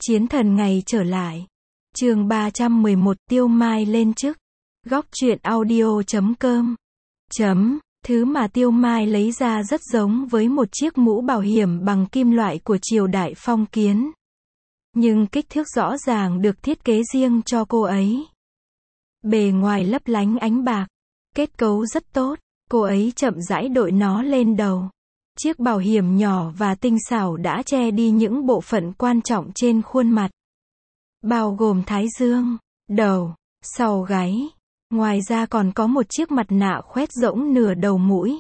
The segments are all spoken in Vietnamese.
Chiến thần ngày trở lại. Chương 311 Tiêu Mai lên chức. Góc truyện audio.com. Thứ mà Tiêu Mai lấy ra rất giống với một chiếc mũ bảo hiểm bằng kim loại của triều đại phong kiến. Nhưng kích thước rõ ràng được thiết kế riêng cho cô ấy. Bề ngoài lấp lánh ánh bạc. Kết cấu rất tốt. Cô ấy chậm rãi đội nó lên đầu. Chiếc bảo hiểm nhỏ và tinh xảo đã che đi những bộ phận quan trọng trên khuôn mặt. Bao gồm thái dương, đầu, sau gáy. Ngoài ra còn có một chiếc mặt nạ khoét rỗng nửa đầu mũi.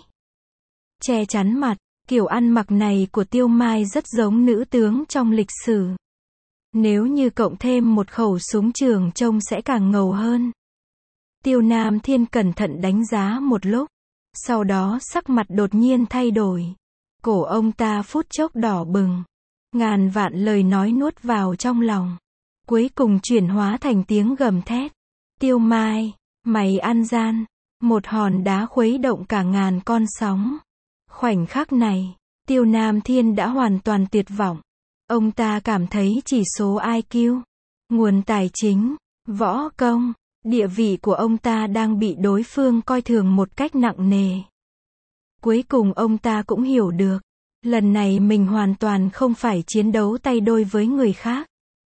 Che chắn mặt, kiểu ăn mặc này của Tiêu Mai rất giống nữ tướng trong lịch sử. Nếu như cộng thêm một khẩu súng trường trông sẽ càng ngầu hơn. Tiêu Nam Thiên cẩn thận đánh giá một lúc. Sau đó sắc mặt đột nhiên thay đổi. Cổ ông ta phút chốc đỏ bừng. Ngàn vạn lời nói nuốt vào trong lòng. Cuối cùng chuyển hóa thành tiếng gầm thét. Tiêu Mai, mày ăn gian. Một hòn đá khuấy động cả ngàn con sóng. Khoảnh khắc này, Tiêu Nam Thiên đã hoàn toàn tuyệt vọng. Ông ta cảm thấy chỉ số IQ, nguồn tài chính, võ công, địa vị của ông ta đang bị đối phương coi thường một cách nặng nề. Cuối cùng ông ta cũng hiểu được, lần này mình hoàn toàn không phải chiến đấu tay đôi với người khác.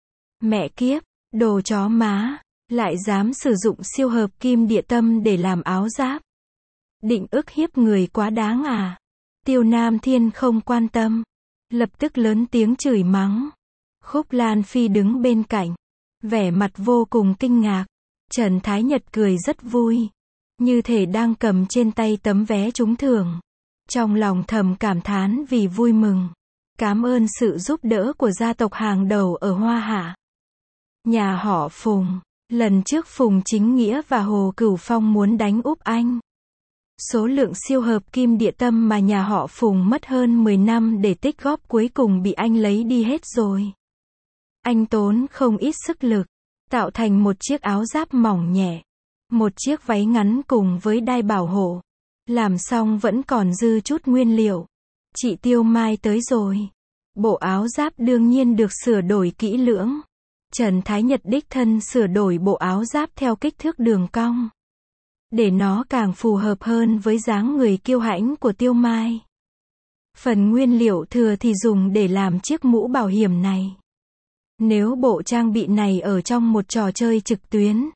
Mẹ kiếp, đồ chó má, lại dám sử dụng siêu hợp kim địa tâm để làm áo giáp. Định ức hiếp người quá đáng à? Tiêu Nam Thiên không quan tâm, lập tức lớn tiếng chửi mắng. Khúc Lan Phi đứng bên cạnh, vẻ mặt vô cùng kinh ngạc. Trần Thái Nhật cười rất vui, như thể đang cầm trên tay tấm vé trúng thưởng. Trong lòng thầm cảm thán vì vui mừng. Cảm ơn sự giúp đỡ của gia tộc hàng đầu ở Hoa Hạ. Nhà họ Phùng, lần trước Phùng Chính Nghĩa và Hồ Cửu Phong muốn đánh úp anh. Số lượng siêu hợp kim địa tâm mà nhà họ Phùng mất hơn 10 năm để tích góp cuối cùng bị anh lấy đi hết rồi. Anh tốn không ít sức lực, tạo thành một chiếc áo giáp mỏng nhẹ, một chiếc váy ngắn cùng với đai bảo hộ. Làm xong vẫn còn dư chút nguyên liệu. Chị Tiêu Mai tới rồi. Bộ áo giáp đương nhiên được sửa đổi kỹ lưỡng. Trần Thái Nhật đích thân sửa đổi bộ áo giáp theo kích thước đường cong, để nó càng phù hợp hơn với dáng người kiêu hãnh của Tiêu Mai. Phần nguyên liệu thừa thì dùng để làm chiếc mũ bảo hiểm này. Nếu bộ trang bị này ở trong một trò chơi trực tuyến,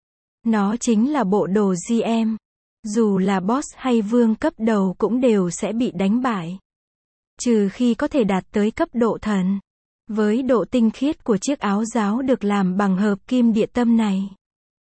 nó chính là bộ đồ GM. Dù là boss hay vương cấp đầu cũng đều sẽ bị đánh bại. Trừ khi có thể đạt tới cấp độ thần. Với độ tinh khiết của chiếc áo giáo được làm bằng hợp kim địa tâm này,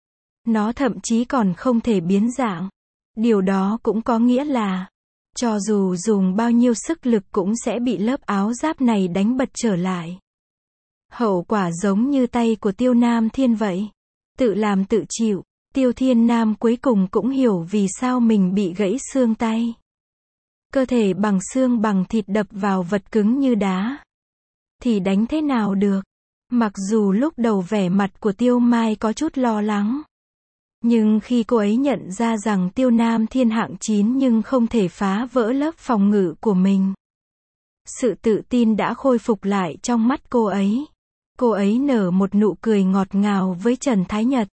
nó thậm chí còn không thể biến dạng. Điều đó cũng có nghĩa là, cho dù dùng bao nhiêu sức lực cũng sẽ bị lớp áo giáp này đánh bật trở lại. Hậu quả giống như tay của Tiêu Nam Thiên vậy. Tự làm tự chịu. Tiêu Thiên Nam cuối cùng cũng hiểu vì sao mình bị gãy xương tay. Cơ thể bằng xương bằng thịt đập vào vật cứng như đá, thì đánh thế nào được? Mặc dù lúc đầu vẻ mặt của Tiêu Mai có chút lo lắng. Nhưng khi cô ấy nhận ra rằng Tiêu Nam Thiên hạng 9 nhưng không thể phá vỡ lớp phòng ngự của mình, sự tự tin đã khôi phục lại trong mắt cô ấy. Cô ấy nở một nụ cười ngọt ngào với Trần Thái Nhật.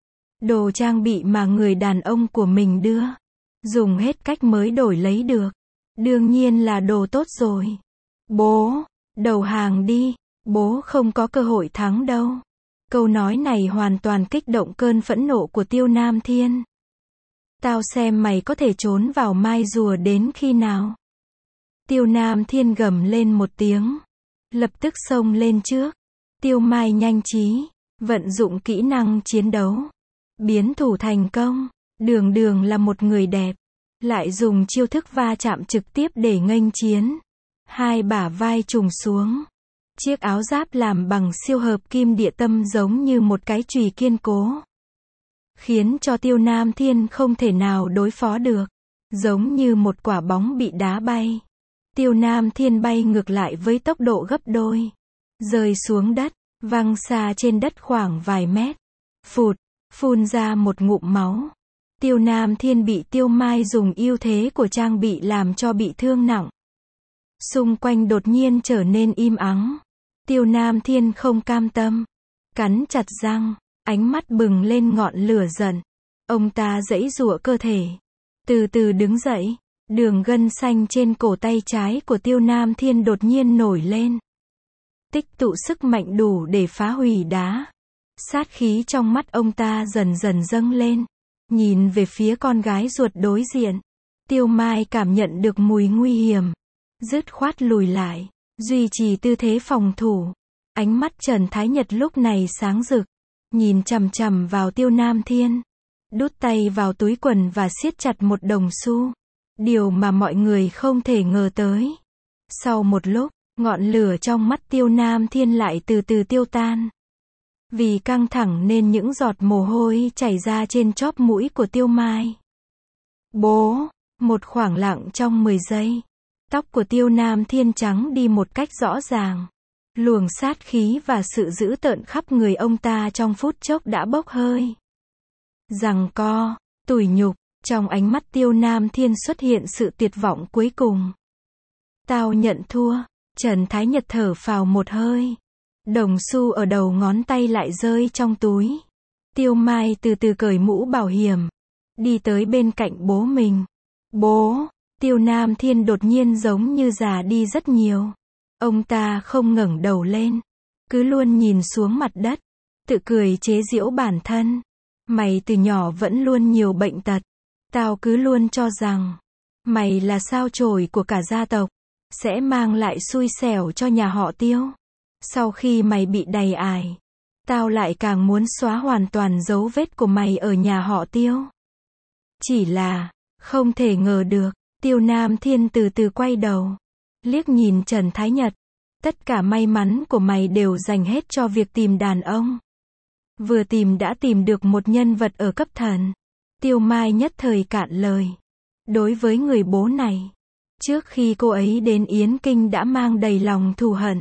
Đồ trang bị mà người đàn ông của mình đưa, dùng hết cách mới đổi lấy được. Đương nhiên là đồ tốt rồi. Bố, đầu hàng đi, bố không có cơ hội thắng đâu. Câu nói này hoàn toàn kích động cơn phẫn nộ của Tiêu Nam Thiên. Tao xem mày có thể trốn vào mai rùa đến khi nào. Tiêu Nam Thiên gầm lên một tiếng, lập tức xông lên trước. Tiêu Mai nhanh trí, vận dụng kỹ năng chiến đấu, biến thủ thành công. Đường đường là một người đẹp, lại dùng chiêu thức va chạm trực tiếp để nghênh chiến. Hai bả vai trùng xuống. Chiếc áo giáp làm bằng siêu hợp kim địa tâm giống như một cái chùy kiên cố, khiến cho Tiêu Nam Thiên không thể nào đối phó được. Giống như một quả bóng bị đá bay, Tiêu Nam Thiên bay ngược lại với tốc độ gấp đôi, rơi xuống đất, văng xa trên đất khoảng vài mét. Phụt, phun ra một ngụm máu. Tiêu Nam Thiên bị Tiêu Mai dùng ưu thế của trang bị làm cho bị thương nặng. Xung quanh đột nhiên trở nên im ắng. Tiêu Nam Thiên không cam tâm, cắn chặt răng, ánh mắt bừng lên ngọn lửa giận. Ông ta giãy giụa cơ thể, từ từ đứng dậy, đường gân xanh trên cổ tay trái của Tiêu Nam Thiên đột nhiên nổi lên. Tích tụ sức mạnh đủ để phá hủy đá. Sát khí trong mắt ông ta dần dần dâng lên, nhìn về phía con gái ruột đối diện. Tiêu Mai cảm nhận được mùi nguy hiểm, dứt khoát lùi lại, duy trì tư thế phòng thủ. Ánh mắt Trần Thái Nhật lúc này sáng rực, nhìn chằm chằm vào Tiêu Nam Thiên, đút tay vào túi quần và siết chặt một đồng xu. Điều mà mọi người không thể ngờ tới. Sau một lúc, ngọn lửa trong mắt Tiêu Nam Thiên lại từ từ tiêu tan. Vì căng thẳng nên những giọt mồ hôi chảy ra trên chóp mũi của Tiêu Mai. Bố, một khoảng lặng trong 10 giây. Tóc của Tiêu Nam Thiên trắng đi một cách rõ ràng. Luồng sát khí và sự dữ tợn khắp người ông ta trong phút chốc đã bốc hơi. Giằng co, tủi nhục, trong ánh mắt Tiêu Nam Thiên xuất hiện sự tuyệt vọng cuối cùng. Tao nhận thua. Trần Thái Nhật thở phào một hơi. Đồng xu ở đầu ngón tay lại rơi trong túi. Tiêu Mai từ từ cởi mũ bảo hiểm, đi tới bên cạnh bố mình. Bố, Tiêu Nam Thiên đột nhiên giống như già đi rất nhiều. Ông ta không ngẩng đầu lên, cứ luôn nhìn xuống mặt đất, tự cười chế giễu bản thân. Mày từ nhỏ vẫn luôn nhiều bệnh tật. Tao cứ luôn cho rằng, mày là sao chổi của cả gia tộc, sẽ mang lại xui xẻo cho nhà họ Tiêu. Sau khi mày bị đày ải, tao lại càng muốn xóa hoàn toàn dấu vết của mày ở nhà họ Tiêu. Chỉ là, không thể ngờ được, Tiêu Nam Thiên từ từ quay đầu, liếc nhìn Trần Thái Nhật. Tất cả may mắn của mày đều dành hết cho việc tìm đàn ông. Vừa tìm đã tìm được một nhân vật ở cấp thần. Tiêu Mai nhất thời cạn lời. Đối với người bố này, trước khi cô ấy đến Yến Kinh đã mang đầy lòng thù hận.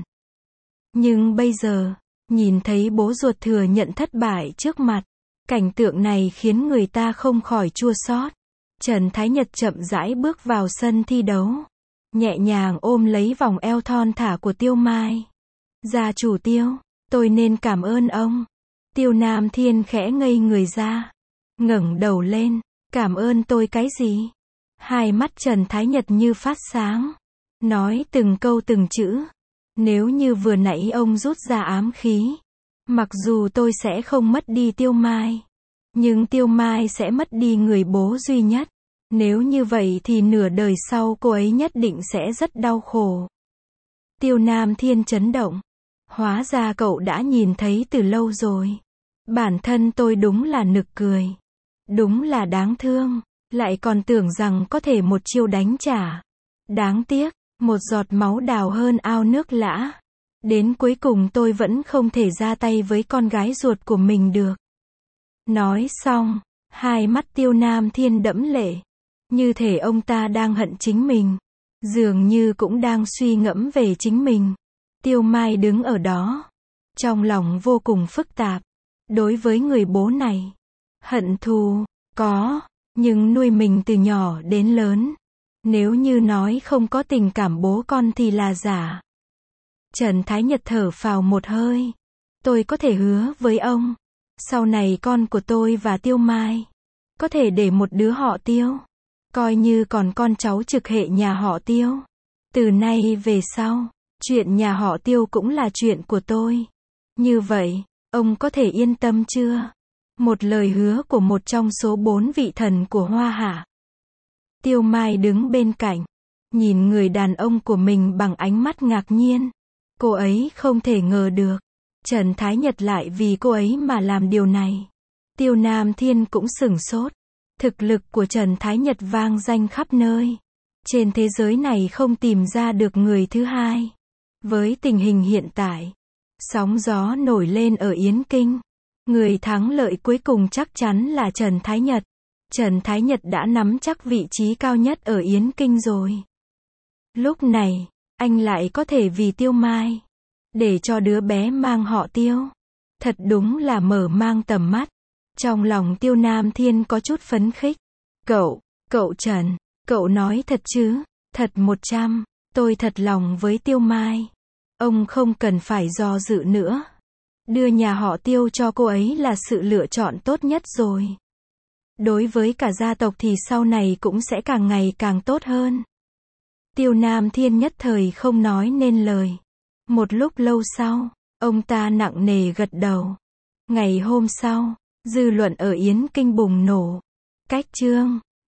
Nhưng bây giờ, nhìn thấy bố ruột thừa nhận thất bại trước mặt, cảnh tượng này khiến người ta không khỏi chua xót. Trần Thái Nhật chậm rãi bước vào sân thi đấu, nhẹ nhàng ôm lấy vòng eo thon thả của Tiêu Mai. Gia chủ Tiêu, tôi nên cảm ơn ông. Tiêu Nam Thiên khẽ ngây người ra, ngẩng đầu lên, cảm ơn tôi cái gì? Hai mắt Trần Thái Nhật như phát sáng, nói từng câu từng chữ. Nếu như vừa nãy ông rút ra ám khí, mặc dù tôi sẽ không mất đi Tiêu Mai, nhưng Tiêu Mai sẽ mất đi người bố duy nhất. Nếu như vậy thì nửa đời sau cô ấy nhất định sẽ rất đau khổ. Tiêu Nam Thiên chấn động. Hóa ra cậu đã nhìn thấy từ lâu rồi. Bản thân tôi đúng là nực cười. Đúng là đáng thương. Lại còn tưởng rằng có thể một chiêu đánh trả. Đáng tiếc, một giọt máu đào hơn ao nước lã. Đến cuối cùng tôi vẫn không thể ra tay với con gái ruột của mình được. Nói xong, hai mắt Tiêu Nam Thiên đẫm lệ. Như thể ông ta đang hận chính mình. Dường như cũng đang suy ngẫm về chính mình. Tiêu Mai đứng ở đó, trong lòng vô cùng phức tạp. Đối với người bố này, hận thù, có, nhưng nuôi mình từ nhỏ đến lớn. Nếu như nói không có tình cảm bố con thì là giả. Trần Thái Nhật thở phào một hơi. Tôi có thể hứa với ông, sau này con của tôi và Tiêu Mai, có thể để một đứa họ Tiêu, coi như còn con cháu trực hệ nhà họ Tiêu. Từ nay về sau, chuyện nhà họ Tiêu cũng là chuyện của tôi. Như vậy, ông có thể yên tâm chưa? Một lời hứa của một trong số 4 vị thần của Hoa Hạ. Tiêu Mai đứng bên cạnh, nhìn người đàn ông của mình bằng ánh mắt ngạc nhiên. Cô ấy không thể ngờ được, Trần Thái Nhật lại vì cô ấy mà làm điều này. Tiêu Nam Thiên cũng sửng sốt. Thực lực của Trần Thái Nhật vang danh khắp nơi. Trên thế giới này không tìm ra được người thứ hai. Với tình hình hiện tại, sóng gió nổi lên ở Yến Kinh. Người thắng lợi cuối cùng chắc chắn là Trần Thái Nhật. Trần Thái Nhật đã nắm chắc vị trí cao nhất ở Yến Kinh rồi. Lúc này, anh lại có thể vì Tiêu Mai, để cho đứa bé mang họ Tiêu. Thật đúng là mở mang tầm mắt. Trong lòng Tiêu Nam Thiên có chút phấn khích. Cậu Trần, cậu nói thật chứ? Thật 100, tôi thật lòng với Tiêu Mai. Ông không cần phải do dự nữa. Đưa nhà họ Tiêu cho cô ấy là sự lựa chọn tốt nhất rồi. Đối với cả gia tộc thì sau này cũng sẽ càng ngày càng tốt hơn. Tiêu Nam Thiên nhất thời không nói nên lời. Một lúc lâu sau, ông ta nặng nề gật đầu. Ngày hôm sau, dư luận ở Yến Kinh bùng nổ. Cách chương